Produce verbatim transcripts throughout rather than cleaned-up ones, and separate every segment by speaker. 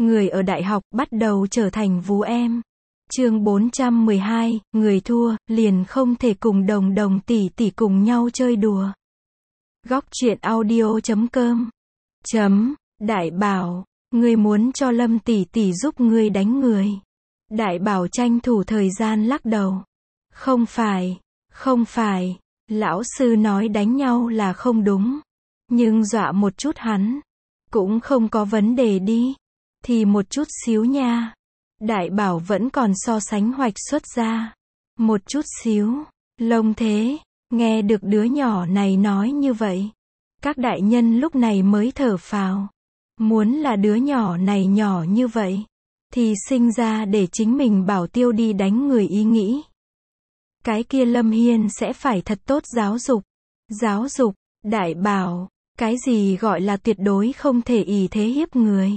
Speaker 1: người ở đại học bắt đầu trở thành vú em. Chương bốn trăm mười hai, người thua, liền không thể cùng đồng đồng tỷ tỷ cùng nhau chơi đùa. Góc truyện audio chấm com. Chấm, Đại Bảo, ngươi muốn cho Lâm tỷ tỷ giúp ngươi đánh người. Đại Bảo tranh thủ thời gian lắc đầu. Không phải, không phải, lão sư nói đánh nhau là không đúng. Nhưng dọa một chút hắn, cũng không có vấn đề đi. Thì một chút xíu nha. Đại Bảo vẫn còn so sánh hoạch xuất ra. Một chút xíu, lông thế, nghe được đứa nhỏ này nói như vậy. Các đại nhân lúc này mới thở phào. Muốn là đứa nhỏ này nhỏ như vậy, thì sinh ra để chính mình bảo tiêu đi đánh người ý nghĩ. Cái kia Lâm Hiên sẽ phải thật tốt giáo dục. Giáo dục, Đại Bảo, cái gì gọi là tuyệt đối không thể ỷ thế hiếp người.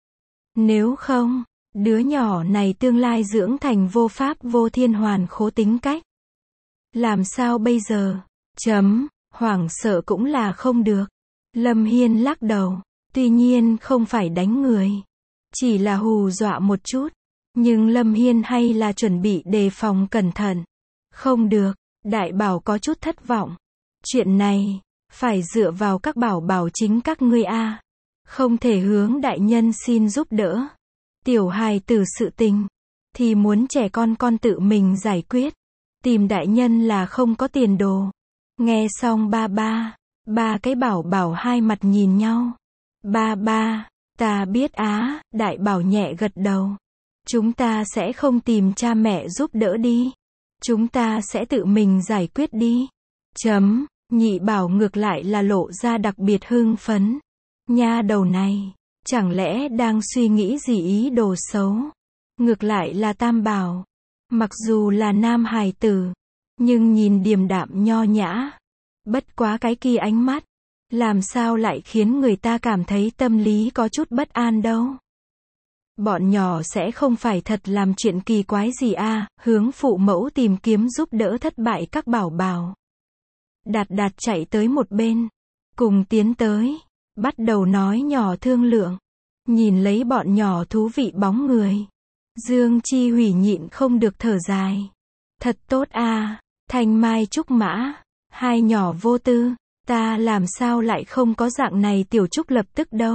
Speaker 1: Nếu không, đứa nhỏ này tương lai dưỡng thành vô pháp vô thiên hoàn khố tính cách. Làm sao bây giờ? Chấm, hoảng sợ cũng là không được. Lâm Hiên lắc đầu, tuy nhiên không phải đánh người, chỉ là hù dọa một chút. Nhưng Lâm Hiên hay là chuẩn bị đề phòng cẩn thận. Không được, Đại Bảo có chút thất vọng. Chuyện này, phải dựa vào các bảo bảo chính các ngươi a. Không thể hướng đại nhân xin giúp đỡ. Tiểu hài tử sự tình, thì muốn trẻ con con tự mình giải quyết. Tìm đại nhân là không có tiền đồ. Nghe xong ba ba, ba cái bảo bảo hai mặt nhìn nhau. Ba ba, ta biết á, Đại Bảo nhẹ gật đầu. Chúng ta sẽ không tìm cha mẹ giúp đỡ đi. Chúng ta sẽ tự mình giải quyết đi. Chấm, Nhị Bảo ngược lại là lộ ra đặc biệt hưng phấn. Nha đầu này, chẳng lẽ đang suy nghĩ gì ý đồ xấu? Ngược lại là Tam Bảo, mặc dù là nam hài tử, nhưng nhìn điềm đạm nho nhã. Bất quá cái kia ánh mắt, làm sao lại khiến người ta cảm thấy tâm lý có chút bất an đâu. Bọn nhỏ sẽ không phải thật làm chuyện kỳ quái gì à, hướng phụ mẫu tìm kiếm giúp đỡ thất bại các bảo bảo. Đạt Đạt chạy tới một bên, cùng tiến tới, bắt đầu nói nhỏ thương lượng. Nhìn lấy bọn nhỏ thú vị bóng người, Dương Chi Hủy nhịn không được thở dài. Thật tốt à, Thanh Mai Trúc Mã, hai nhỏ vô tư, ta làm sao lại không có dạng này tiểu trúc lập tức đâu.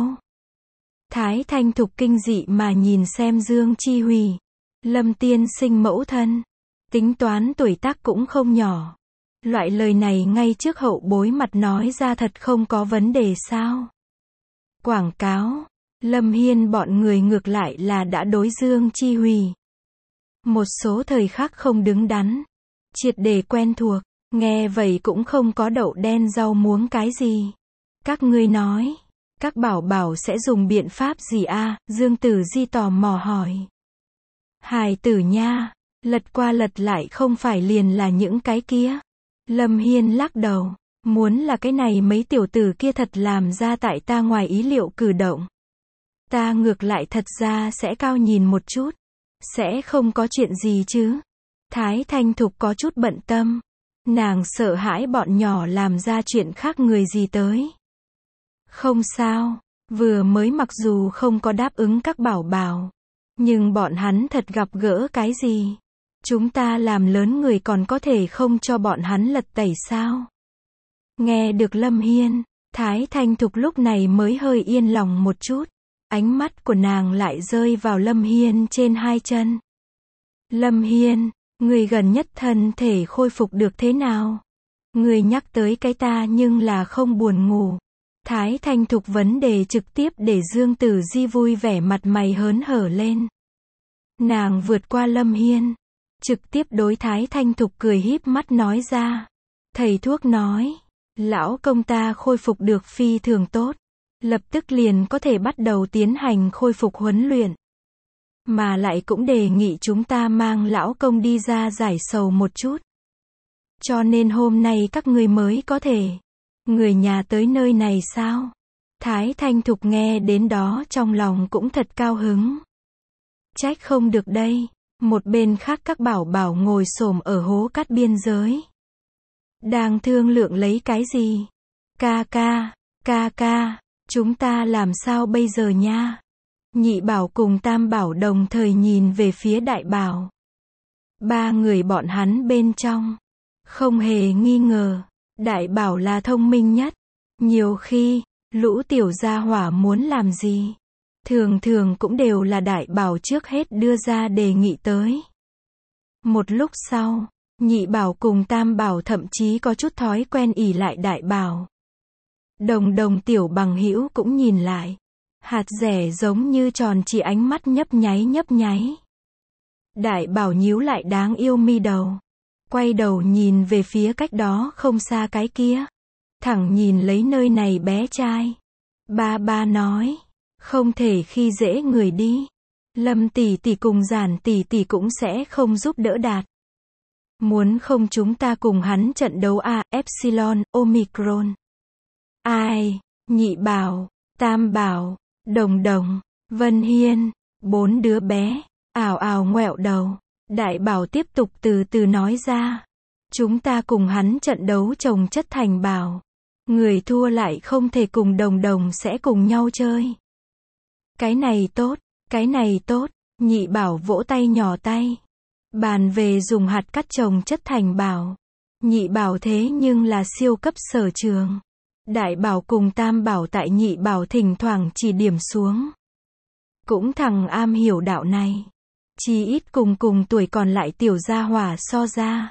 Speaker 1: Thái Thanh Thục kinh dị mà nhìn xem Dương Chi Hủy. Lâm tiên sinh mẫu thân, tính toán tuổi tác cũng không nhỏ. Loại lời này ngay trước hậu bối mặt nói ra thật không có vấn đề sao. Quảng cáo, Lâm Hiên bọn người ngược lại là đã đối Dương Chi Hủy. Một số thời khắc không đứng đắn, triệt để quen thuộc, nghe vậy cũng không có đậu đen rau muống cái gì. Các ngươi nói, các bảo bảo sẽ dùng biện pháp gì a? Dương Tử Di tò mò hỏi. Hài tử nha, lật qua lật lại không phải liền là những cái kia. Lâm Hiên lắc đầu, muốn là cái này mấy tiểu tử kia thật làm ra tại ta ngoài ý liệu cử động. Ta ngược lại thật ra sẽ cao nhìn một chút. Sẽ không có chuyện gì chứ. Thái Thanh Thục có chút bận tâm. Nàng sợ hãi bọn nhỏ làm ra chuyện khác người gì tới. Không sao, vừa mới mặc dù không có đáp ứng các bảo bảo, nhưng bọn hắn thật gặp gỡ cái gì. Chúng ta làm lớn người còn có thể không cho bọn hắn lật tẩy sao? Nghe được Lâm Hiên, Thái Thanh Thục lúc này mới hơi yên lòng một chút. Ánh mắt của nàng lại rơi vào Lâm Hiên trên hai chân. Lâm Hiên, người gần nhất thân thể khôi phục được thế nào? Người nhắc tới cái ta nhưng là không buồn ngủ. Thái Thanh Thục vấn đề trực tiếp để Dương Tử Di vui vẻ mặt mày hớn hở lên. Nàng vượt qua Lâm Hiên, trực tiếp đối Thái Thanh Thục cười híp mắt nói ra. Thầy thuốc nói, lão công ta khôi phục được phi thường tốt. Lập tức liền có thể bắt đầu tiến hành khôi phục huấn luyện. Mà lại cũng đề nghị chúng ta mang lão công đi ra giải sầu một chút. Cho nên hôm nay các ngươi mới có thể. Người nhà tới nơi này sao? Thái Thanh Thục nghe đến đó trong lòng cũng thật cao hứng. Trách không được đây. Một bên khác các bảo bảo ngồi xổm ở hố cát biên giới. Đang thương lượng lấy cái gì? Ca ca, ca ca, chúng ta làm sao bây giờ nha? Nhị Bảo cùng Tam Bảo đồng thời nhìn về phía Đại Bảo. Ba người bọn hắn bên trong, không hề nghi ngờ, Đại Bảo là thông minh nhất. Nhiều khi, lũ tiểu gia hỏa muốn làm gì, thường thường cũng đều là Đại Bảo trước hết đưa ra đề nghị tới. Một lúc sau, Nhị Bảo cùng Tam Bảo thậm chí có chút thói quen ỷ lại Đại Bảo. Đồng đồng tiểu bằng hữu cũng nhìn lại. Hạt rẻ giống như tròn chỉ ánh mắt nhấp nháy nhấp nháy. Đại Bảo nhíu lại đáng yêu mi đầu. Quay đầu nhìn về phía cách đó không xa cái kia. Thẳng nhìn lấy nơi này bé trai. Ba ba nói. Không thể khi dễ người đi. Lâm tỷ tỷ cùng Giản tỷ tỷ cũng sẽ không giúp đỡ Đạt. Muốn không chúng ta cùng hắn trận đấu a, Epsilon, Omicron. Ai, Nhị Bảo, Tam Bảo, Đồng Đồng, Vân Hiên, bốn đứa bé, ảo ảo ngoẹo đầu. Đại Bảo tiếp tục từ từ nói ra. Chúng ta cùng hắn trận đấu chồng chất thành bảo. Người thua lại không thể cùng Đồng Đồng sẽ cùng nhau chơi. Cái này tốt, cái này tốt. Nhị Bảo vỗ tay nhỏ tay. Bàn về dùng hạt cắt chồng chất thành bảo. Nhị Bảo thế nhưng là siêu cấp sở trường. Đại Bảo cùng Tam Bảo tại Nhị Bảo thỉnh thoảng chỉ điểm xuống. Cũng thằng am hiểu đạo này. Chỉ ít cùng cùng tuổi còn lại tiểu gia hỏa so ra.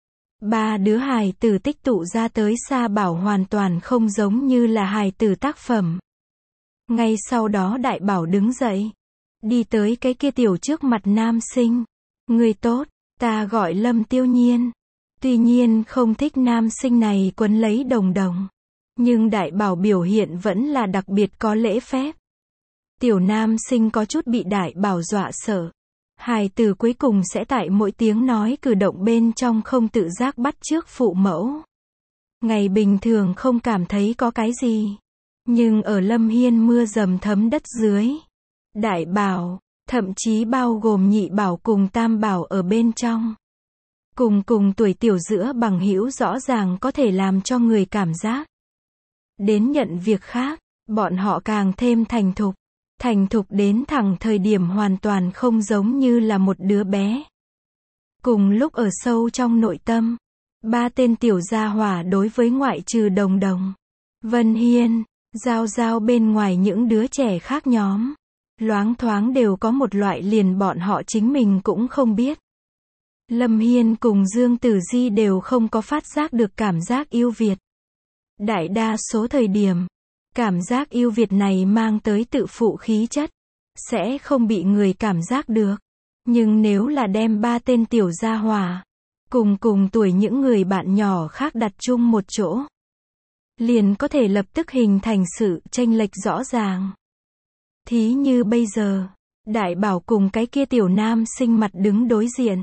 Speaker 1: Ba đứa hài tử tích tụ ra tới Sa Bảo hoàn toàn không giống như là hài tử tác phẩm. Ngay sau đó Đại Bảo đứng dậy. Đi tới cái kia tiểu trước mặt nam sinh. Người tốt, ta gọi Lâm Tiêu Nhiên. Tuy nhiên không thích nam sinh này quấn lấy Đồng Đồng. Nhưng Đại Bảo biểu hiện vẫn là đặc biệt có lễ phép. Tiểu nam sinh có chút bị Đại Bảo dọa sợ. Hài tử cuối cùng sẽ tại mỗi tiếng nói cử động bên trong không tự giác bắt chước phụ mẫu. Ngày bình thường không cảm thấy có cái gì. Nhưng ở Lâm Hiên mưa dầm thấm đất dưới. Đại Bảo, thậm chí bao gồm Nhị Bảo cùng Tam Bảo ở bên trong. Cùng cùng tuổi tiểu giữa bằng hữu rõ ràng có thể làm cho người cảm giác. Đến nhận việc khác, bọn họ càng thêm thành thục. Thành thục đến thẳng thời điểm hoàn toàn không giống như là một đứa bé. Cùng lúc ở sâu trong nội tâm, ba tên tiểu gia hỏa đối với ngoại trừ Đồng Đồng, Vân Hiên, Giao Giao bên ngoài những đứa trẻ khác nhóm. Loáng thoáng đều có một loại liền bọn họ chính mình cũng không biết. Lâm Hiên cùng Dương Tử Di đều không có phát giác được cảm giác yêu Việt. Đại đa số thời điểm, cảm giác yêu Việt này mang tới tự phụ khí chất, sẽ không bị người cảm giác được. Nhưng nếu là đem ba tên tiểu gia hỏa, cùng cùng tuổi những người bạn nhỏ khác đặt chung một chỗ, liền có thể lập tức hình thành sự chênh lệch rõ ràng. Thí như bây giờ, Đại Bảo cùng cái kia tiểu nam sinh mặt đứng đối diện.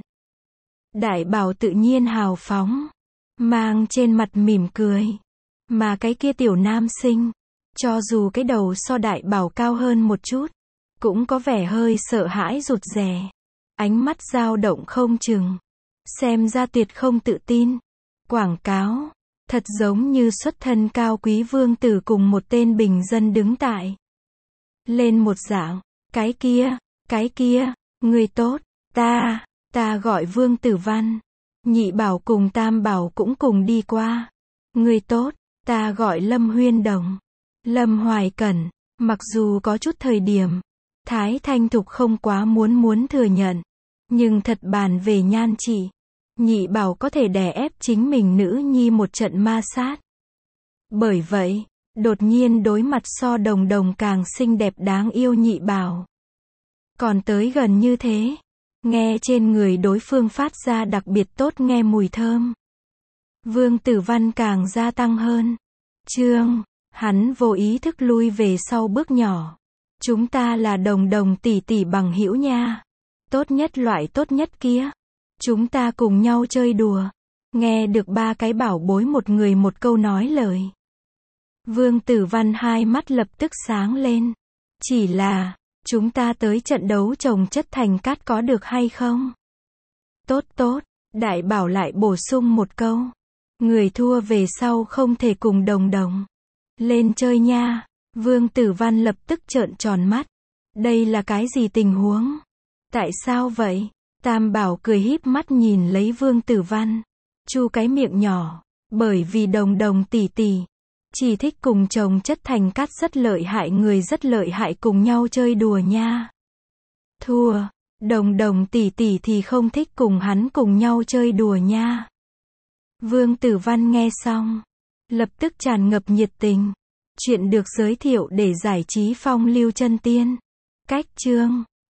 Speaker 1: Đại Bảo tự nhiên hào phóng, mang trên mặt mỉm cười. Mà cái kia tiểu nam sinh, cho dù cái đầu so Đại Bảo cao hơn một chút, cũng có vẻ hơi sợ hãi rụt rè. Ánh mắt dao động không chừng. Xem ra tuyệt không tự tin. Quảng cáo, thật giống như xuất thân cao quý vương tử cùng một tên bình dân đứng tại lên một dạng. Cái kia, cái kia, người tốt, ta, ta gọi Vương Tử Văn. Nhị Bảo cùng Tam Bảo cũng cùng đi qua. Người tốt, ta gọi Lâm Huyên Đồng. Lâm Hoài Cẩn, mặc dù có chút thời điểm, Thái Thanh Thục không quá muốn muốn thừa nhận. Nhưng thật bàn về nhan trị, Nhị Bảo có thể đè ép chính mình nữ nhi một trận ma sát. Bởi vậy, đột nhiên đối mặt so Đồng Đồng càng xinh đẹp đáng yêu Nhị Bảo. Còn tới gần như thế, nghe trên người đối phương phát ra đặc biệt tốt nghe mùi thơm. Vương Tử Văn càng gia tăng hơn. Trương, hắn vô ý thức lui về sau bước nhỏ. Chúng ta là Đồng Đồng tỷ tỷ bằng hữu nha. Tốt nhất loại tốt nhất kia. Chúng ta cùng nhau chơi đùa. Nghe được ba cái bảo bối một người một câu nói lời. Vương Tử Văn hai mắt lập tức sáng lên. Chỉ là, chúng ta tới trận đấu chồng chất thành cát có được hay không? Tốt tốt, Đại Bảo lại bổ sung một câu. Người thua về sau không thể cùng Đồng Đồng lên chơi nha. Vương Tử Văn lập tức trợn tròn mắt. Đây là cái gì tình huống? Tại sao vậy? Tam Bảo cười híp mắt nhìn lấy Vương Tử Văn. Chu cái miệng nhỏ. Bởi vì Đồng Đồng tỷ tỷ chỉ thích cùng chồng chất thành cát rất lợi hại người rất lợi hại cùng nhau chơi đùa nha. Thua. Đồng Đồng tỷ tỷ thì không thích cùng hắn cùng nhau chơi đùa nha. Vương Tử Văn nghe xong, lập tức tràn ngập nhiệt tình. Chuyện được giới thiệu để giải trí phong lưu chân tiên. Cách chương